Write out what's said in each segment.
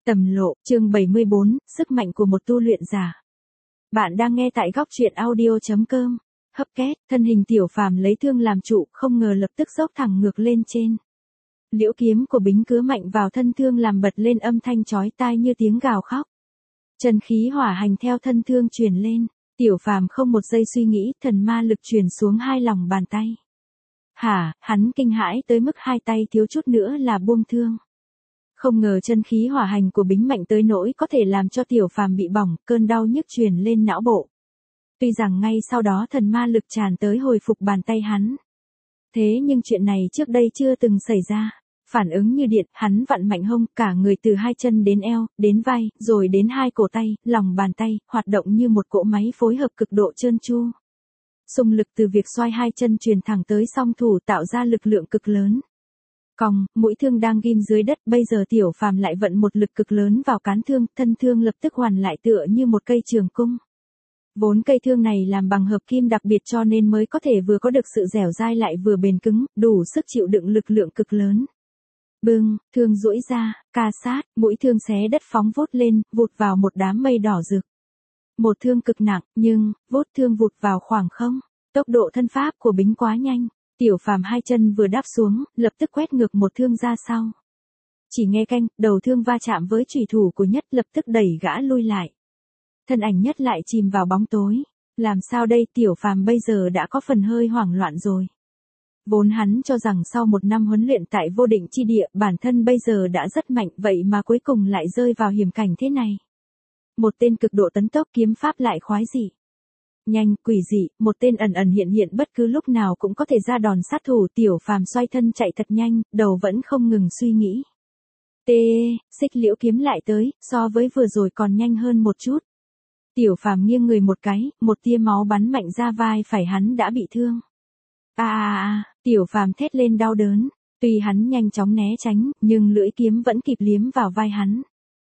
Tầm lộ, chương 74, sức mạnh của một tu luyện giả. Bạn đang nghe tại góc truyện audio.com. Hấp két, thân hình Tiểu Phàm lấy thương làm trụ, không ngờ lập tức dốc thẳng ngược lên trên. Liễu kiếm của Bính cứa mạnh vào thân thương làm bật lên âm thanh chói tai như tiếng gào khóc. Chân khí hỏa hành theo thân thương truyền lên, Tiểu Phàm không một giây suy nghĩ, thần ma lực truyền xuống hai lòng bàn tay. Hắn kinh hãi tới mức hai tay thiếu chút nữa là buông thương. Không ngờ chân khí hỏa hành của Bính mạnh tới nỗi có thể làm cho Tiểu Phàm bị bỏng, cơn đau nhức truyền lên não bộ. Tuy rằng ngay sau đó thần ma lực tràn tới hồi phục bàn tay hắn. Thế nhưng chuyện này trước đây chưa từng xảy ra. Phản ứng như điện, hắn vặn mạnh hông, cả người từ hai chân đến eo, đến vai, rồi đến hai cổ tay, lòng bàn tay, hoạt động như một cỗ máy phối hợp cực độ trơn tru. Xung lực từ việc xoay hai chân truyền thẳng tới song thủ tạo ra lực lượng cực lớn. Còng, mũi thương đang ghim dưới đất, bây giờ Tiểu Phàm lại vận một lực cực lớn vào cán thương, thân thương lập tức hoàn lại tựa như một cây trường cung. Vốn cây thương này làm bằng hợp kim đặc biệt cho nên mới có thể vừa có được sự dẻo dai lại vừa bền cứng, đủ sức chịu đựng lực lượng cực lớn. Bưng, thương duỗi ra, ca sát, mũi thương xé đất phóng vút lên, vụt vào một đám mây đỏ rực. Một thương cực nặng, nhưng, vút thương vụt vào khoảng không. Tốc độ thân pháp của Bính quá nhanh. Tiểu Phàm hai chân vừa đáp xuống, lập tức quét ngược một thương ra sau. Chỉ nghe canh, đầu thương va chạm với chủy thủ của Nhất lập tức đẩy gã lui lại. Thân ảnh Nhất lại chìm vào bóng tối. Làm sao đây, Tiểu Phàm bây giờ đã có phần hơi hoảng loạn rồi. Vốn hắn cho rằng sau một năm huấn luyện tại vô định chi địa, bản thân bây giờ đã rất mạnh, vậy mà cuối cùng lại rơi vào hiểm cảnh thế này. Một tên cực độ tấn tốc, kiếm pháp lại khoái dị. Nhanh, quỷ dị, một tên ẩn ẩn hiện hiện bất cứ lúc nào cũng có thể ra đòn sát thủ. Tiểu Phàm xoay thân chạy thật nhanh, đầu vẫn không ngừng suy nghĩ. Xích liễu kiếm lại tới, so với vừa rồi còn nhanh hơn một chút. Tiểu Phàm nghiêng người một cái, một tia máu bắn mạnh ra vai phải hắn đã bị thương. Tiểu Phàm thét lên đau đớn. Tuy hắn nhanh chóng né tránh, nhưng lưỡi kiếm vẫn kịp liếm vào vai hắn.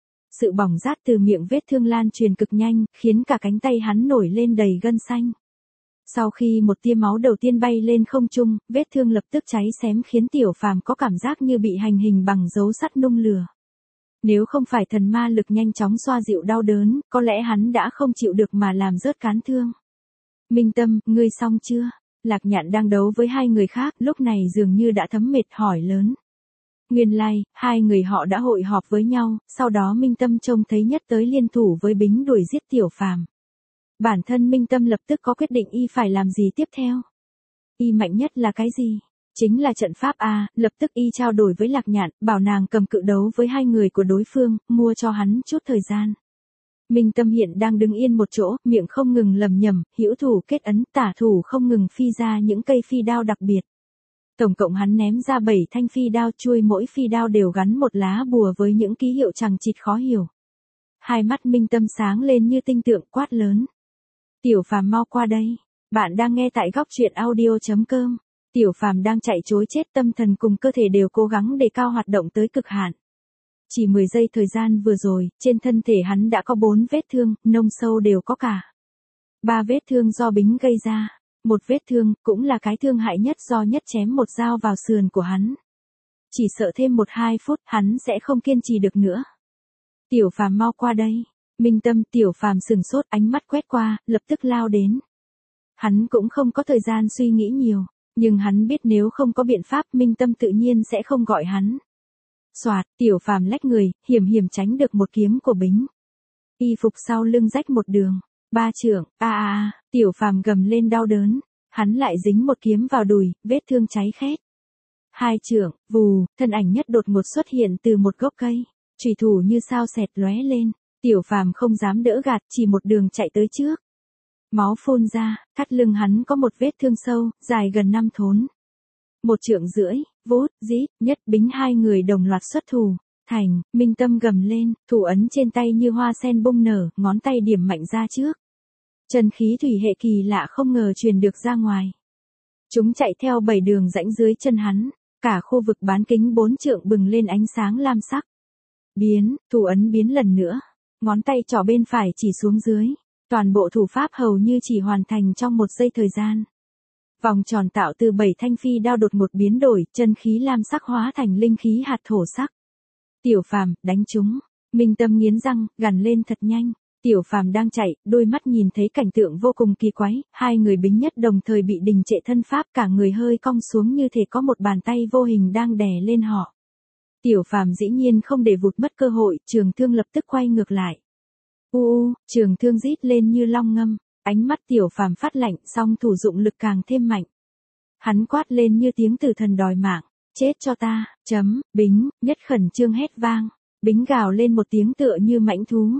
Sự bỏng rát từ miệng vết thương lan truyền cực nhanh, khiến cả cánh tay hắn nổi lên đầy gân xanh. Sau khi một tia máu đầu tiên bay lên không trung, vết thương lập tức cháy xém khiến Tiểu Phàm có cảm giác như bị hành hình bằng dấu sắt nung lửa. Nếu không phải thần ma lực nhanh chóng xoa dịu đau đớn, có lẽ hắn đã không chịu được mà làm rớt cán thương. Minh Tâm, ngươi xong chưa? Lạc Nhạn đang đấu với hai người khác, lúc này dường như đã thấm mệt hỏi lớn. Nguyên lai, hai người họ đã hội họp với nhau, sau đó Minh Tâm trông thấy Nhất tới liên thủ với Bính đuổi giết Tiểu Phàm. Bản thân Minh Tâm lập tức có quyết định y phải làm gì tiếp theo. Y mạnh nhất là cái gì? Chính là trận pháp A, lập tức y trao đổi với Lạc Nhạn, bảo nàng cầm cự đấu với hai người của đối phương, mua cho hắn chút thời gian. Minh Tâm hiện đang đứng yên một chỗ, miệng không ngừng lầm nhầm, hữu thủ kết ấn, tả thủ không ngừng phi ra những cây phi đao đặc biệt. Tổng cộng hắn ném ra 7 thanh phi đao, chuôi mỗi phi đao đều gắn một lá bùa với những ký hiệu chằng chịt khó hiểu. Hai mắt Minh Tâm sáng lên như tinh tượng, quát lớn. Tiểu Phàm mau qua đây. Bạn đang nghe tại góc truyện audio.com. Tiểu Phàm đang chạy trối chết, tâm thần cùng cơ thể đều cố gắng đề cao hoạt động tới cực hạn. Chỉ 10 giây thời gian vừa rồi, trên thân thể hắn đã có 4 vết thương, nông sâu đều có cả. 3 vết thương do Bính gây ra. Một vết thương, cũng là cái thương hại nhất do Nhất chém một dao vào sườn của hắn. Chỉ sợ thêm 1-2 phút, hắn sẽ không kiên trì được nữa. Tiểu Phàm mau qua đây. Minh Tâm, Tiểu Phàm sừng sốt, ánh mắt quét qua, lập tức lao đến. Hắn cũng không có thời gian suy nghĩ nhiều, nhưng hắn biết nếu không có biện pháp Minh Tâm tự nhiên sẽ không gọi hắn. Soạt, Tiểu Phàm lách người, hiểm tránh được một kiếm của Bính. Y phục sau lưng rách một đường. 3 trượng, Tiểu Phàm gầm lên đau đớn. Hắn lại dính một kiếm vào đùi, vết thương cháy khét. 2 trượng, vù, thân ảnh Nhất đột ngột xuất hiện từ một gốc cây. Chủy thủ như sao xẹt lóe lên. Tiểu Phàm không dám đỡ gạt, chỉ một đường chạy tới trước. Máu phun ra, thắt lưng hắn có một vết thương sâu, dài gần 5 thốn. 1 trượng rưỡi, vút, rít, Nhất Bính hai người đồng loạt xuất thủ. Thành, Minh Tâm gầm lên, thủ ấn trên tay như hoa sen bung nở, ngón tay điểm mạnh ra trước. Chân khí thủy hệ kỳ lạ không ngờ truyền được ra ngoài. Chúng chạy theo 7 đường rãnh dưới chân hắn, cả khu vực bán kính 4 trượng bừng lên ánh sáng lam sắc. Thủ ấn biến lần nữa, ngón tay trỏ bên phải chỉ xuống dưới, toàn bộ thủ pháp hầu như chỉ hoàn thành trong 1 giây thời gian. Vòng tròn tạo từ 7 thanh phi đao đột ngột biến đổi, chân khí lam sắc hóa thành linh khí hạt thổ sắc. Tiểu Phàm, đánh chúng. Minh Tâm nghiến răng, gằn lên thật nhanh. Tiểu Phàm đang chạy, đôi mắt nhìn thấy cảnh tượng vô cùng kỳ quái, hai người bính nhất đồng thời bị đình trệ thân pháp, cả người hơi cong xuống như thể có một bàn tay vô hình đang đè lên họ. Tiểu Phàm dĩ nhiên không để vụt mất cơ hội, trường thương lập tức quay ngược lại. Trường thương rít lên như long ngâm, ánh mắt Tiểu Phàm phát lạnh, song thủ dụng lực càng thêm mạnh. Hắn quát lên như tiếng tử thần đòi mạng, chết cho ta, Bính, nhất khẩn trương hét vang. Bính gào lên một tiếng tựa như mãnh thú.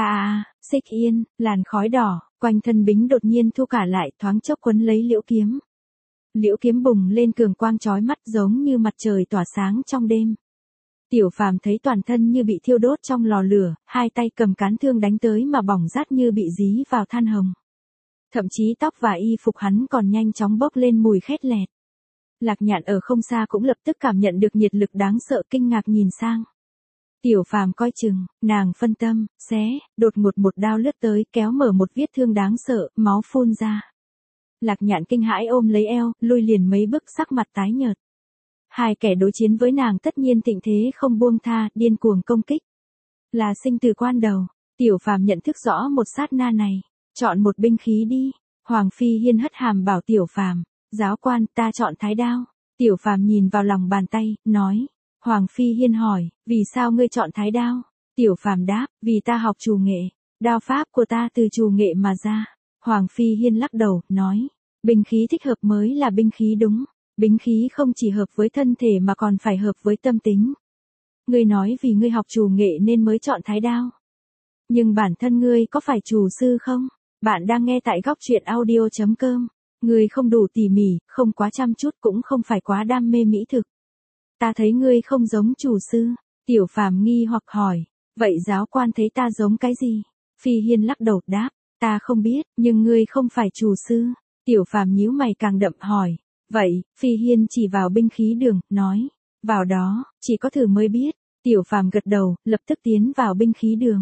Xích yên, làn khói đỏ, quanh thân Bính đột nhiên thu cả lại, thoáng chốc quấn lấy liễu kiếm. Liễu kiếm bùng lên cường quang chói mắt giống như mặt trời tỏa sáng trong đêm. Tiểu Phàm thấy toàn thân như bị thiêu đốt trong lò lửa, hai tay cầm cán thương đánh tới mà bỏng rát như bị dí vào than hồng. Thậm chí tóc và y phục hắn còn nhanh chóng bốc lên mùi khét lẹt. Lạc Nhạn ở không xa cũng lập tức cảm nhận được nhiệt lực đáng sợ, kinh ngạc nhìn sang. Tiểu Phàm coi chừng, nàng phân tâm, đột ngột một đao lướt tới, kéo mở một vết thương đáng sợ, máu phun ra. Lạc Nhạn kinh hãi ôm lấy eo, lui liền mấy bước, sắc mặt tái nhợt. Hai kẻ đối chiến với nàng tất nhiên thịnh thế không buông tha, điên cuồng công kích. Là sinh tử quan đầu, Tiểu Phàm nhận thức rõ một sát na này, chọn một binh khí đi. Hoàng Phi Hiên hất hàm bảo Tiểu Phàm, giáo quan, ta chọn thái đao. Tiểu Phàm nhìn vào lòng bàn tay, nói. Hoàng Phi Hiên hỏi, vì sao ngươi chọn thái đao? Tiểu Phàm đáp, vì ta học trù nghệ, đao pháp của ta từ trù nghệ mà ra. Hoàng Phi Hiên lắc đầu, nói, binh khí thích hợp mới là binh khí đúng. Binh khí không chỉ hợp với thân thể mà còn phải hợp với tâm tính. Ngươi nói vì ngươi học trù nghệ nên mới chọn thái đao. Nhưng bản thân ngươi có phải trù sư không? Bạn đang nghe tại góc truyện audio.com. Ngươi không đủ tỉ mỉ, không quá chăm chút, cũng không phải quá đam mê mỹ thực. Ta thấy ngươi không giống chủ sư. Tiểu Phàm nghi hoặc hỏi, vậy giáo quan thấy ta giống cái gì? Phi Hiên lắc đầu đáp, ta không biết, nhưng ngươi không phải chủ sư. Tiểu Phàm nhíu mày càng đậm hỏi, vậy, Phi Hiên chỉ vào binh khí đường, nói, vào đó, chỉ có thử mới biết. Tiểu Phàm gật đầu, lập tức tiến vào binh khí đường.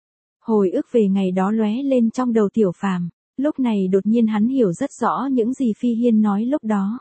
Hồi ức về ngày đó lóe lên trong đầu Tiểu Phàm, lúc này đột nhiên hắn hiểu rất rõ những gì Phi Hiên nói lúc đó.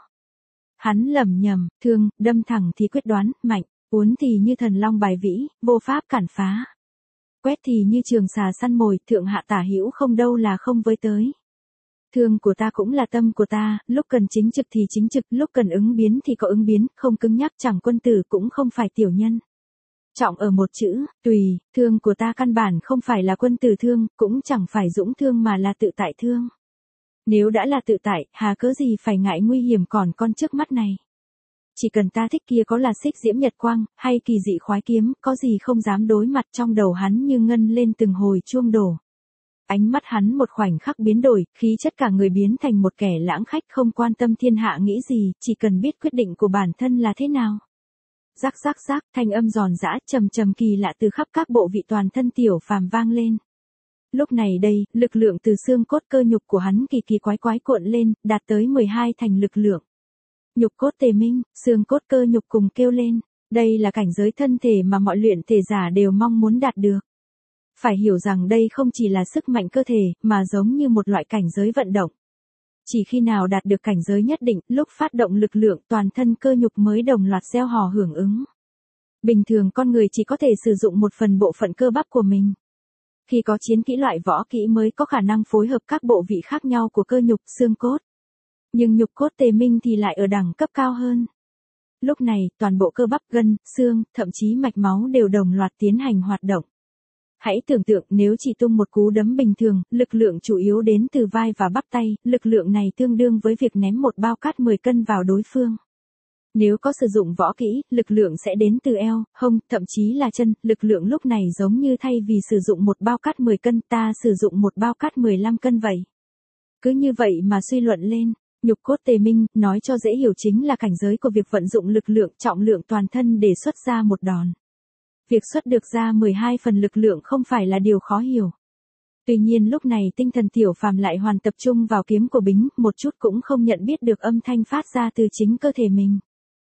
Hắn lẩm nhẩm, thương, đâm thẳng thì quyết đoán, mạnh, uốn thì như thần long bài vĩ, vô pháp cản phá. Quét thì như trường xà săn mồi, thượng hạ tả hữu không đâu là không với tới. Thương của ta cũng là tâm của ta, lúc cần chính trực thì chính trực, lúc cần ứng biến thì có ứng biến, không cứng nhắc, chẳng quân tử cũng không phải tiểu nhân. Trọng ở một chữ, tùy, thương của ta căn bản không phải là quân tử thương, cũng chẳng phải dũng thương mà là tự tại thương. Nếu đã là tự tại, hà cớ gì phải ngại nguy hiểm còn con trước mắt này. Chỉ cần ta thích kia có là xích diễm nhật quang, hay kỳ dị khoái kiếm, có gì không dám đối mặt. Trong đầu hắn như ngân lên từng hồi chuông đổ. Ánh mắt hắn một khoảnh khắc biến đổi, khí chất cả người biến thành một kẻ lãng khách không quan tâm thiên hạ nghĩ gì, chỉ cần biết quyết định của bản thân là thế nào. Rắc rắc rắc, thanh âm giòn giã, trầm trầm kỳ lạ từ khắp các bộ vị toàn thân Tiểu Phàm vang lên. Lúc này đây, lực lượng từ xương cốt cơ nhục của hắn kỳ kỳ quái quái cuộn lên, đạt tới 12 thành lực lượng. Nhục cốt tề minh, xương cốt cơ nhục cùng kêu lên, đây là cảnh giới thân thể mà mọi luyện thể giả đều mong muốn đạt được. Phải hiểu rằng đây không chỉ là sức mạnh cơ thể, mà giống như một loại cảnh giới vận động. Chỉ khi nào đạt được cảnh giới nhất định, lúc phát động lực lượng toàn thân cơ nhục mới đồng loạt reo hò hưởng ứng. Bình thường con người chỉ có thể sử dụng một phần bộ phận cơ bắp của mình. Khi có chiến kỹ loại võ kỹ mới có khả năng phối hợp các bộ vị khác nhau của cơ nhục, xương cốt. Nhưng nhục cốt tề minh thì lại ở đẳng cấp cao hơn. Lúc này, toàn bộ cơ bắp, gân, xương, thậm chí mạch máu đều đồng loạt tiến hành hoạt động. Hãy tưởng tượng nếu chỉ tung một cú đấm bình thường, lực lượng chủ yếu đến từ vai và bắp tay, lực lượng này tương đương với việc ném một bao cát 10 cân vào đối phương. Nếu có sử dụng võ kỹ, lực lượng sẽ đến từ eo, hông, thậm chí là chân, lực lượng lúc này giống như thay vì sử dụng một bao cát 10 cân ta sử dụng một bao cát 15 cân vậy. Cứ như vậy mà suy luận lên, nhục cốt tề minh, nói cho dễ hiểu chính là cảnh giới của việc vận dụng lực lượng trọng lượng toàn thân để xuất ra một đòn. Việc xuất được ra 12 phần lực lượng không phải là điều khó hiểu. Tuy nhiên lúc này tinh thần Tiểu Phàm lại hoàn tập trung vào kiếm của Bính, một chút cũng không nhận biết được âm thanh phát ra từ chính cơ thể mình.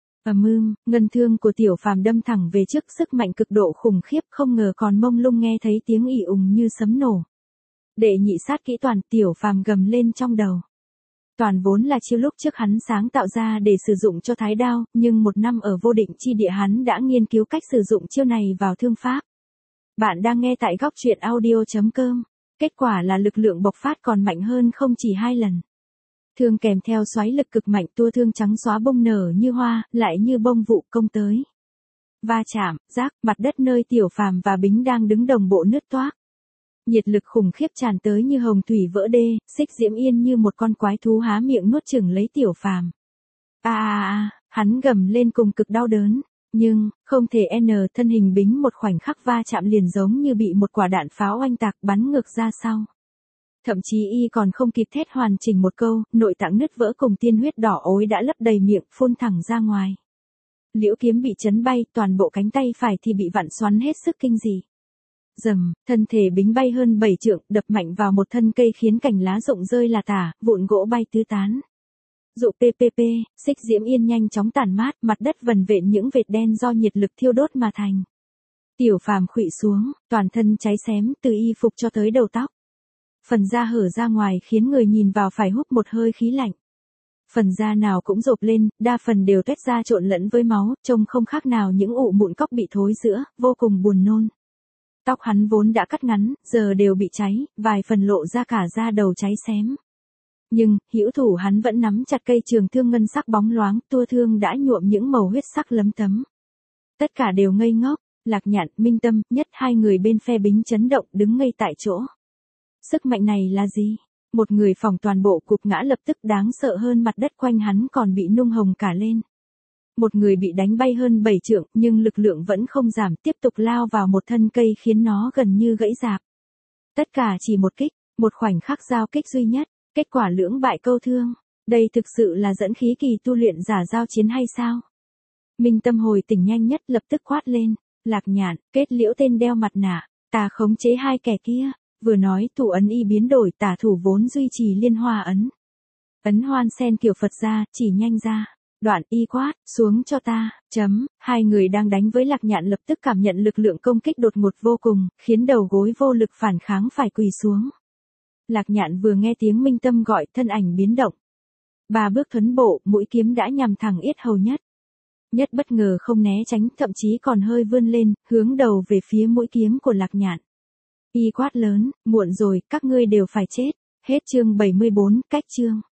Ngân thương của Tiểu Phàm đâm thẳng về trước, sức mạnh cực độ khủng khiếp, không ngờ còn mông lung nghe thấy tiếng ì ùng như sấm nổ. Đệ nhị sát kỹ toàn, Tiểu Phàm gầm lên trong đầu. Toàn vốn là chiêu lúc trước hắn sáng tạo ra để sử dụng cho thái đao, nhưng một năm ở vô định chi địa hắn đã nghiên cứu cách sử dụng chiêu này vào thương pháp. Bạn đang nghe tại góc truyện audio.com. Kết quả là lực lượng bộc phát còn mạnh hơn không chỉ 2 lần. Thương kèm theo xoáy lực cực mạnh, tua thương trắng xóa bông nở như hoa, lại như bông vụ công tới. Va chạm, rác, mặt đất nơi Tiểu Phàm và Bính đang đứng đồng bộ nứt toác. Nhiệt lực khủng khiếp tràn tới như hồng thủy vỡ đê, Xích Diễm Yên như một con quái thú há miệng nuốt chửng lấy Tiểu Phàm. Hắn gầm lên cùng cực đau đớn. Nhưng, không thể thân hình Bính một khoảnh khắc va chạm liền giống như bị một quả đạn pháo oanh tạc bắn ngược ra sau. Thậm chí y còn không kịp thét hoàn chỉnh một câu, nội tạng nứt vỡ cùng tiên huyết đỏ ối đã lấp đầy miệng, phun thẳng ra ngoài. Liễu kiếm bị chấn bay, toàn bộ cánh tay phải thì bị vặn xoắn hết sức kinh dị. Rầm, thân thể Bính bay hơn 7 trượng, đập mạnh vào một thân cây khiến cành lá rụng rơi là tả, vụn gỗ bay tứ tán. Dụ PPP, Xích Diễm Yên nhanh chóng tản mát, mặt đất vần vện những vệt đen do nhiệt lực thiêu đốt mà thành. Tiểu Phàm khuỵu xuống, toàn thân cháy xém từ y phục cho tới đầu tóc. Phần da hở ra ngoài khiến người nhìn vào phải hút một hơi khí lạnh. Phần da nào cũng rộp lên, đa phần đều tuét ra trộn lẫn với máu, trông không khác nào những ụ mụn cóc bị thối rữa, vô cùng buồn nôn. Tóc hắn vốn đã cắt ngắn, giờ đều bị cháy, vài phần lộ ra cả da đầu cháy xém. Nhưng, hữu thủ hắn vẫn nắm chặt cây trường thương ngân sắc bóng loáng, tua thương đã nhuộm những màu huyết sắc lấm tấm. Tất cả đều ngây ngốc, Lạc Nhạn, Minh Tâm, nhất hai người bên phe Bính chấn động đứng ngây tại chỗ. Sức mạnh này là gì? Một người phỏng toàn bộ cục ngã lập tức đáng sợ hơn mặt đất quanh hắn còn bị nung hồng cả lên. Một người bị đánh bay hơn 7 trượng nhưng lực lượng vẫn không giảm, tiếp tục lao vào một thân cây khiến nó gần như gãy rạp. Tất cả chỉ một kích, một khoảnh khắc giao kích duy nhất. Kết quả lưỡng bại câu thương, đây thực sự là dẫn khí kỳ tu luyện giả giao chiến hay sao? Minh Tâm hồi tỉnh nhanh nhất lập tức quát lên, Lạc Nhạn, kết liễu tên đeo mặt nạ, ta khống chế hai kẻ kia, vừa nói thủ ấn y biến đổi, tả thủ vốn duy trì liên hoa ấn. Ấn hoan sen kiểu Phật ra, chỉ nhanh ra, đoạn y quát, xuống cho ta, hai người đang đánh với Lạc Nhạn lập tức cảm nhận lực lượng công kích đột ngột vô cùng, khiến đầu gối vô lực phản kháng phải quỳ xuống. Lạc Nhạn vừa nghe tiếng Minh Tâm gọi, thân ảnh biến động. 3 bước thuấn bộ, mũi kiếm đã nhằm thẳng yết hầu nhất. Nhất bất ngờ không né tránh, thậm chí còn hơi vươn lên, hướng đầu về phía mũi kiếm của Lạc Nhạn. Y quát lớn, muộn rồi, các ngươi đều phải chết. Hết chương 74, cách chương.